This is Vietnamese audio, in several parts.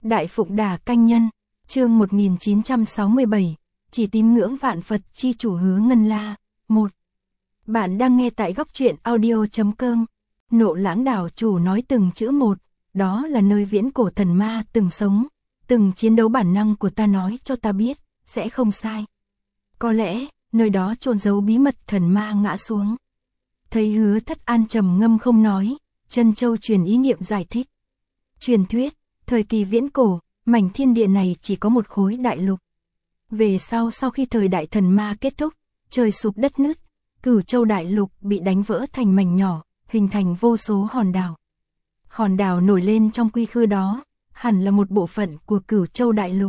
Đại Phụng Đà Canh Nhân, chương 1967, chỉ tín ngưỡng vạn Phật chi chủ Hứa Ngân La. 1. Bạn đang nghe tại góc truyện audio.com. Nộ Lãng đảo chủ nói từng chữ một, đó là nơi viễn cổ thần ma từng sống, từng chiến đấu, bản năng của ta nói cho ta biết, sẽ không sai. Có lẽ, nơi đó chôn giấu bí mật thần ma ngã xuống. Thấy Hứa Thất An trầm ngâm không nói, Trân Châu truyền ý niệm giải thích. Truyền thuyết, thời kỳ viễn cổ, mảnh thiên địa này chỉ có một khối đại lục. Về sau khi thời đại thần ma kết thúc, trời sụp đất nứt, Cửu Châu đại lục bị đánh vỡ thành mảnh nhỏ, hình thành vô số hòn đảo. Hòn đảo nổi lên trong quy khư đó, hẳn là một bộ phận của Cửu Châu đại lục.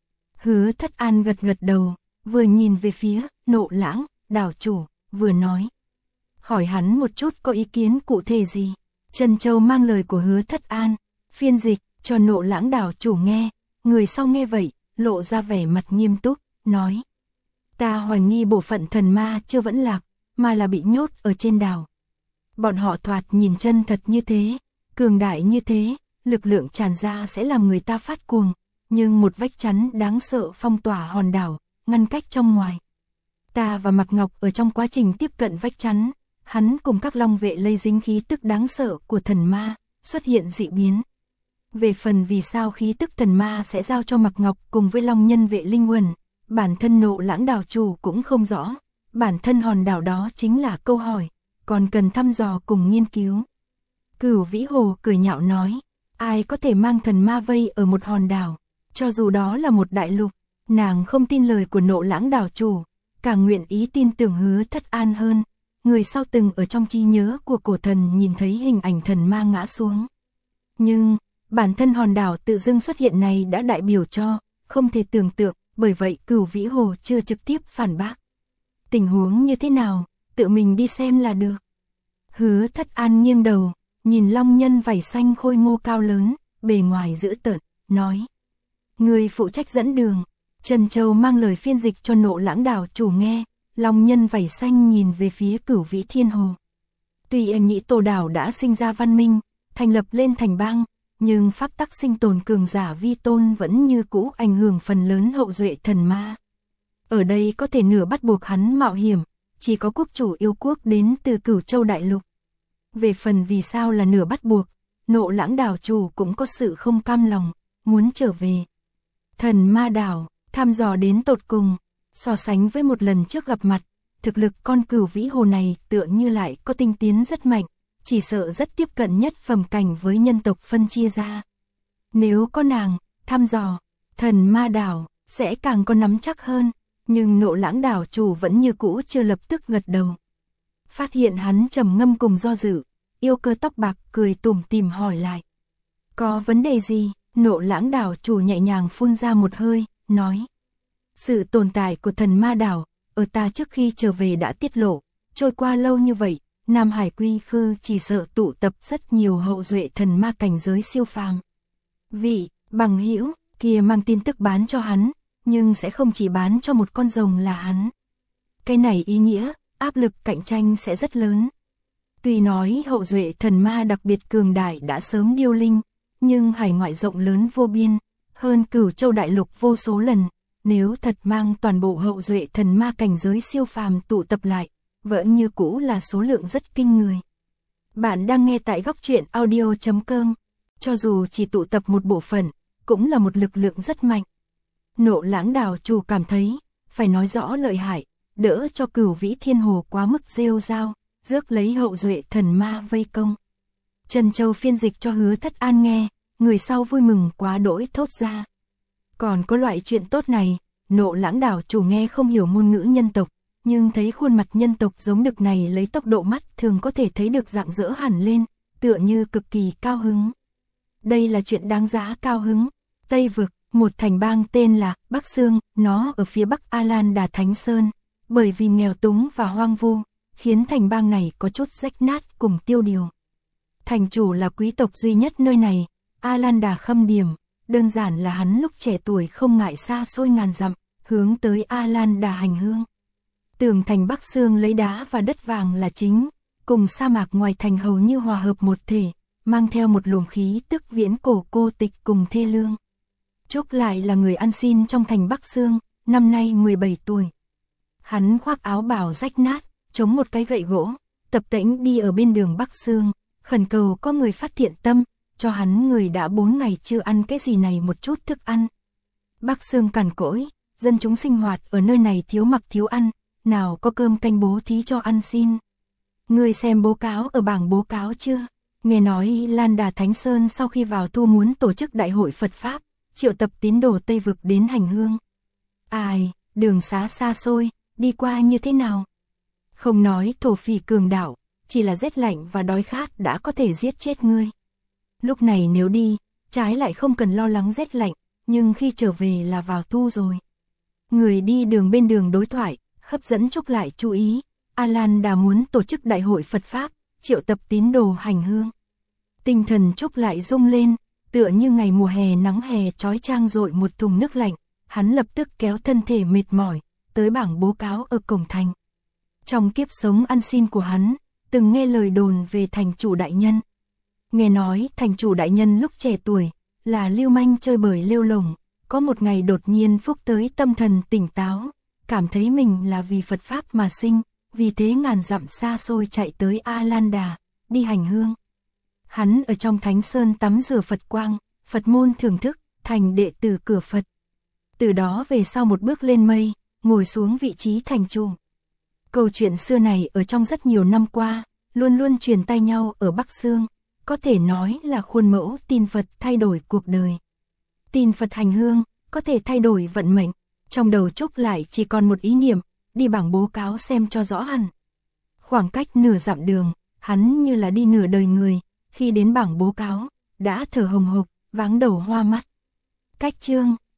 Hứa Thất An gật gật đầu, vừa nhìn về phía Nộ Lãng đảo chủ, vừa nói. Hỏi hắn một chút có ý kiến cụ thể gì. Trân Châu mang lời của Hứa Thất An, phiên dịch cho Nộ Lãng đảo chủ nghe. Người sau nghe vậy, lộ ra vẻ mặt nghiêm túc, nói. Ta hoài nghi bộ phận thần ma chưa vẫn lạc, mà là bị nhốt ở trên đảo. Bọn họ thoạt nhìn chân thật như thế, cường đại như thế, lực lượng tràn ra sẽ làm người ta phát cuồng, nhưng một vách chắn đáng sợ phong tỏa hòn đảo, ngăn cách trong ngoài. Ta và Mạc Ngọc ở trong quá trình tiếp cận vách chắn, hắn cùng các long vệ lây dính khí tức đáng sợ của thần ma, xuất hiện dị biến. Về phần vì sao khí tức thần ma sẽ giao cho Mạc Ngọc cùng với long nhân vệ linh quần, bản thân Nộ Lãng đảo chủ cũng không rõ, bản thân hòn đảo đó chính là câu hỏi, còn cần thăm dò cùng nghiên cứu. Cửu Vĩ Hồ cười nhạo nói, ai có thể mang thần ma vây ở một hòn đảo, cho dù đó là một đại lục, nàng không tin lời của Nộ Lãng đảo chủ, càng nguyện ý tin tưởng Hứa Thất An hơn. Người sau từng ở trong trí nhớ của cổ thần nhìn thấy hình ảnh thần ma ngã xuống. Nhưng, bản thân hòn đảo tự dưng xuất hiện này đã đại biểu cho, không thể tưởng tượng, bởi vậy Cửu Vĩ Hồ chưa trực tiếp phản bác. Tình huống như thế nào, tự mình đi xem là được. Hứa Thất An nghiêng đầu, nhìn long nhân vảy xanh khôi ngô cao lớn, bề ngoài dữ tợn, nói. Người phụ trách dẫn đường. Trân Châu mang lời phiên dịch cho Nộ Lãng đảo chủ nghe. Long nhân vảy xanh nhìn về phía Cửu Vĩ Thiên Hồ. Tuy Nhĩ Tổ đảo đã sinh ra văn minh, thành lập lên thành bang, nhưng pháp tắc sinh tồn cường giả vi tôn vẫn như cũ ảnh hưởng phần lớn hậu duệ thần ma. Ở đây có thể nửa bắt buộc hắn mạo hiểm, chỉ có quốc chủ yêu quốc đến từ Cửu Châu đại lục. Về phần vì sao là nửa bắt buộc, Nộ Lãng đảo chủ cũng có sự không cam lòng, muốn trở về. Thần ma đảo, thăm dò đến tột cùng. So sánh với một lần trước gặp mặt, thực lực con Cửu Vĩ Hồ này tựa như lại có tinh tiến rất mạnh, chỉ sợ rất tiếp cận nhất phẩm cảnh với nhân tộc phân chia ra. Nếu có nàng, thăm dò, thần ma đảo, sẽ càng có nắm chắc hơn, nhưng Nộ Lãng đảo chủ vẫn như cũ chưa lập tức gật đầu. Phát hiện hắn trầm ngâm cùng do dự, Yêu Cơ tóc bạc cười tủm tỉm hỏi lại. Có vấn đề gì? Nộ Lãng đảo chủ nhẹ nhàng phun ra một hơi, nói. Sự tồn tại của thần ma đảo, ở ta trước khi trở về đã tiết lộ, trôi qua lâu như vậy, Nam Hải quy khư chỉ sợ tụ tập rất nhiều hậu duệ thần ma cảnh giới siêu phàm. Vị bằng hữu kia mang tin tức bán cho hắn, nhưng sẽ không chỉ bán cho một con rồng là hắn. Cái này ý nghĩa, áp lực cạnh tranh sẽ rất lớn. Tuy nói hậu duệ thần ma đặc biệt cường đại đã sớm điêu linh, nhưng hải ngoại rộng lớn vô biên, hơn Cửu Châu đại lục vô số lần. Nếu thật mang toàn bộ hậu duệ thần ma cảnh giới siêu phàm tụ tập lại, vẫn như cũ là số lượng rất kinh người. Bạn đang nghe tại góc truyện audio.com, cho dù chỉ tụ tập một bộ phận, cũng là một lực lượng rất mạnh. Nộ Lãng đảo chủ cảm thấy, phải nói rõ lợi hại, đỡ cho Cửu Vĩ Thiên Hồ quá mức rêu rao, rước lấy hậu duệ thần ma vây công. Trân Châu phiên dịch cho Hứa Thất An nghe, người sau vui mừng quá đỗi thốt ra. Còn có loại chuyện tốt này, Nộ Lãng đảo chủ nghe không hiểu ngôn ngữ nhân tộc, nhưng thấy khuôn mặt nhân tộc giống đực này lấy tốc độ mắt thường có thể thấy được rạng rỡ hẳn lên, tựa như cực kỳ cao hứng. Đây là chuyện đáng giá cao hứng. Tây vực, một thành bang tên là Bắc Sương, nó ở phía bắc A Lan Đà Thánh Sơn, bởi vì nghèo túng và hoang vu, khiến thành bang này có chút rách nát cùng tiêu điều. Thành chủ là quý tộc duy nhất nơi này, A Lan Đà Khâm Điểm. Đơn giản là hắn lúc trẻ tuổi không ngại xa xôi ngàn dặm, hướng tới A Lan Đà hành hương. Tường thành Bắc Sương lấy đá và đất vàng là chính, cùng sa mạc ngoài thành hầu như hòa hợp một thể, mang theo một luồng khí tức viễn cổ cô tịch cùng thê lương. Trúc lại là người ăn xin trong thành Bắc Sương, năm nay 17 tuổi. Hắn khoác áo bào rách nát, chống một cái gậy gỗ, tập tễnh đi ở bên đường Bắc Sương, khẩn cầu có người phát thiện tâm, cho hắn người đã 4 ngày chưa ăn cái gì này một chút thức ăn. Bắc Sương cằn cỗi, dân chúng sinh hoạt ở nơi này thiếu mặc thiếu ăn, nào có cơm canh bố thí cho ăn xin. Người xem bố cáo ở bảng bố cáo chưa? Nghe nói Lan Đà Thánh Sơn sau khi vào tu muốn tổ chức đại hội Phật Pháp, triệu tập tín đồ Tây Vực đến hành hương. Ai, đường xá xa xôi, đi qua như thế nào? Không nói thổ phỉ cường đảo, chỉ là rét lạnh và đói khát đã có thể giết chết ngươi. Lúc này nếu đi, trái lại không cần lo lắng rét lạnh, nhưng khi trở về là vào tu rồi. Người đi đường bên đường đối thoại, hấp dẫn Trúc lại chú ý, A Lan Đà muốn tổ chức đại hội Phật Pháp, triệu tập tín đồ hành hương. Tinh thần Trúc lại rung lên, tựa như ngày mùa hè nắng hè chói chang rội một thùng nước lạnh, hắn lập tức kéo thân thể mệt mỏi, tới bảng bố cáo ở cổng thành. Trong kiếp sống ăn xin của hắn, từng nghe lời đồn về thành chủ đại nhân. Nghe nói thành chủ đại nhân lúc trẻ tuổi, là lưu manh chơi bời lêu lổng, có một ngày đột nhiên phúc tới tâm thần tỉnh táo, cảm thấy mình là vì Phật Pháp mà sinh, vì thế ngàn dặm xa xôi chạy tới A Lan Đà, đi hành hương. Hắn ở trong Thánh Sơn tắm rửa Phật quang, Phật môn thưởng thức, thành đệ tử cửa Phật. Từ đó về sau một bước lên mây, ngồi xuống vị trí thành chủ. Câu chuyện xưa này ở trong rất nhiều năm qua, luôn luôn truyền tay nhau ở Bắc Sương, có thể nói là khuôn mẫu tin Phật thay đổi cuộc đời. Tin Phật hành hương, có thể thay đổi vận mệnh, trong đầu Trúc lại chỉ còn một ý niệm, đi bảng bố cáo xem cho rõ hẳn. Khoảng cách nửa dặm đường, hắn như là đi nửa đời người, khi đến bảng bố cáo, đã thở hồng hộc, váng đầu hoa mắt. Cách chương